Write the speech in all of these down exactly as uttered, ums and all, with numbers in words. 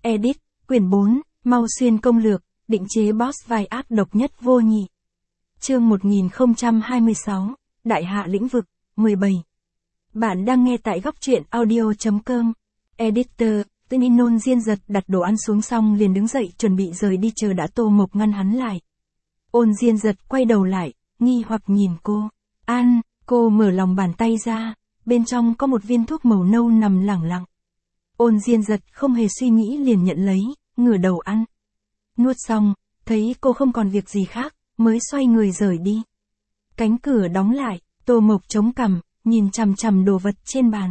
Edit, quyển bốn, Mau Xuyên công lược, định chế boss vai ác độc nhất vô nhị. Chương một nghìn không trăm hai mươi sáu, Đại hạ lĩnh vực, mười bảy. Bạn đang nghe tại góc truyện audio chấm com. Editor, Tư Nôn Diên Giật đặt đồ ăn xuống xong liền đứng dậy chuẩn bị rời đi, chờ đã Tô Mộc ngăn hắn lại. Ôn Diên Giật quay đầu lại, nghi hoặc nhìn cô. Ăn, cô mở lòng bàn tay ra, bên trong có một viên thuốc màu nâu nằm lẳng lặng. Ôn Diên Giật không hề suy nghĩ liền nhận lấy, ngửa đầu ăn. Nuốt xong, thấy cô không còn việc gì khác, mới xoay người rời đi. Cánh cửa đóng lại, Tô Mộc chống cằm, nhìn chằm chằm đồ vật trên bàn.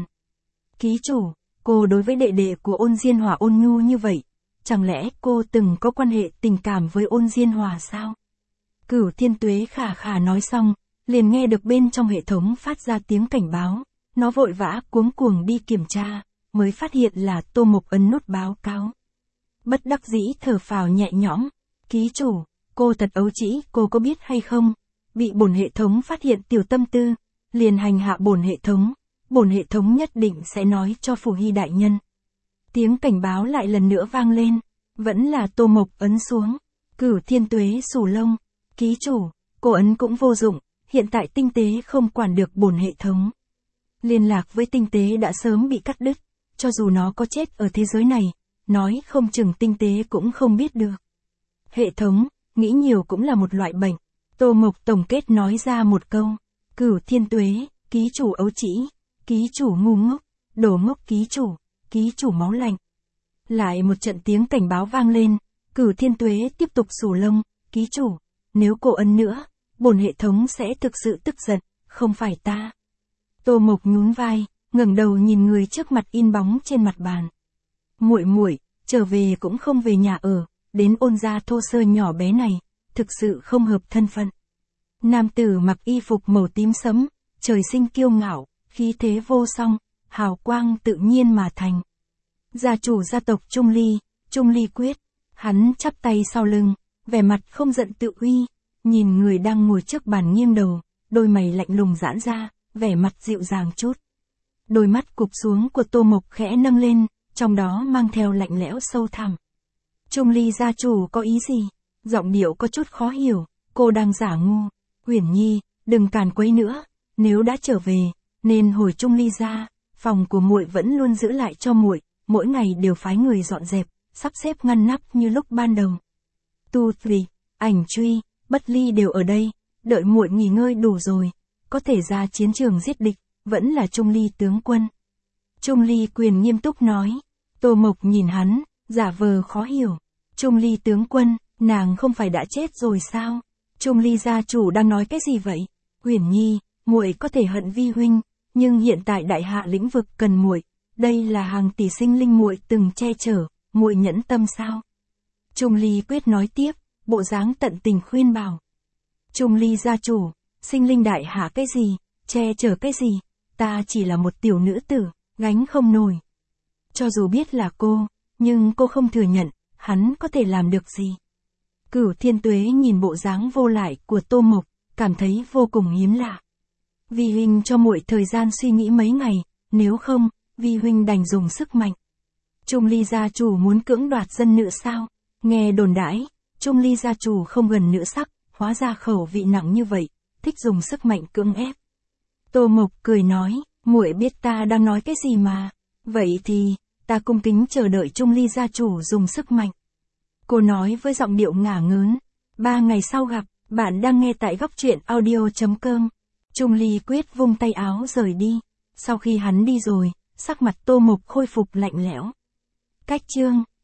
Ký chủ, cô đối với đệ đệ của Ôn Diên Hòa ôn nhu như vậy, chẳng lẽ cô từng có quan hệ tình cảm với Ôn Diên Hòa sao? Cửu Thiên Tuế khả khả nói xong, liền nghe được bên trong hệ thống phát ra tiếng cảnh báo, nó vội vã cuống cuồng đi kiểm tra, mới phát hiện là Tô Mộc ấn nút báo cáo. Bất đắc dĩ thở phào nhẹ nhõm, ký chủ, cô thật ấu trĩ, cô có biết hay không? Bị bổn hệ thống phát hiện tiểu tâm tư, liền hành hạ bổn hệ thống, bổn hệ thống nhất định sẽ nói cho Phù Hy đại nhân. Tiếng cảnh báo lại lần nữa vang lên, vẫn là Tô Mộc ấn xuống. Cửu Thiên Tuế xù lông, ký chủ, cô ấn cũng vô dụng, hiện tại tinh tế không quản được bổn hệ thống. Liên lạc với tinh tế đã sớm bị cắt đứt, cho dù nó có chết ở thế giới này, nói không chừng tinh tế cũng không biết được. Hệ thống, nghĩ nhiều cũng là một loại bệnh. Tô Mộc tổng kết nói ra một câu. Cửu Thiên Tuế, ký chủ ấu trĩ, ký chủ ngu ngốc, đồ ngốc ký chủ, ký chủ máu lạnh. Lại một trận tiếng cảnh báo vang lên, Cửu Thiên Tuế tiếp tục xù lông, ký chủ, nếu cô ấn nữa, bổn hệ thống sẽ thực sự tức giận, không phải ta. Tô Mộc nhún vai, ngẩng đầu nhìn người trước mặt in bóng trên mặt bàn. Muội muội, trở về cũng không về nhà ở, đến Ôn gia thô sơ nhỏ bé này, thực sự không hợp thân phận. Nam tử mặc y phục màu tím sẫm, trời sinh kiêu ngạo, khí thế vô song, hào quang tự nhiên mà thành. Gia chủ gia tộc Trung Ly, Trung Ly Quyết, hắn chắp tay sau lưng, vẻ mặt không giận tự uy, nhìn người đang ngồi trước bàn nghiêng đầu, đôi mày lạnh lùng giãn ra, vẻ mặt dịu dàng chút. Đôi mắt cụp xuống của Tô Mộc khẽ nâng lên, trong đó mang theo lạnh lẽo sâu thẳm. Trung Ly gia chủ có ý gì? Giọng điệu có chút khó hiểu, cô đang giả ngu. Uyển Nhi, đừng càn quấy nữa, nếu đã trở về, nên hồi Trung Ly gia, phòng của muội vẫn luôn giữ lại cho muội, mỗi ngày đều phái người dọn dẹp, sắp xếp ngăn nắp như lúc ban đầu. Tu Thủy, Ảnh Truy, Bất Ly đều ở đây, đợi muội nghỉ ngơi đủ rồi, có thể ra chiến trường giết địch, vẫn là Trung Ly tướng quân. Trung Ly Quyền nghiêm túc nói. Tô Mộc nhìn hắn, giả vờ khó hiểu. Trung Ly tướng quân, nàng không phải đã chết rồi sao? Trung Ly gia chủ đang nói cái gì vậy? Uyển Nhi, muội có thể hận vi huynh, nhưng hiện tại đại hạ lĩnh vực cần muội, đây là hàng tỷ sinh linh muội từng che chở, muội nhẫn tâm sao? Trung Ly Quyết nói tiếp, bộ dáng tận tình khuyên bảo. Trung Ly gia chủ, sinh linh đại hạ cái gì, che chở cái gì, ta chỉ là một tiểu nữ tử, gánh không nổi. Cho dù biết là cô, nhưng cô không thừa nhận, hắn có thể làm được gì? Cửu Thiên Tuế nhìn bộ dáng vô lại của Tô Mộc, cảm thấy vô cùng hiếm lạ. Vi huynh cho muội thời gian suy nghĩ mấy ngày, nếu không, Vi huynh đành dùng sức mạnh. Trung Ly gia chủ muốn cưỡng đoạt dân nữ sao? Nghe đồn đãi, Trung Ly gia chủ không gần nữ sắc, hóa ra khẩu vị nặng như vậy, thích dùng sức mạnh cưỡng ép. Tô Mộc cười nói, muội biết ta đang nói cái gì mà, vậy thì, ta cung kính chờ đợi Trung Ly gia chủ dùng sức mạnh. Cô nói với giọng điệu ngả ngớn. Ba ngày sau gặp, bạn đang nghe tại góc truyện audio chấm com. Trung Ly Quyết vung tay áo rời đi. Sau khi hắn đi rồi, sắc mặt Tô Mộc khôi phục lạnh lẽo. Cách chương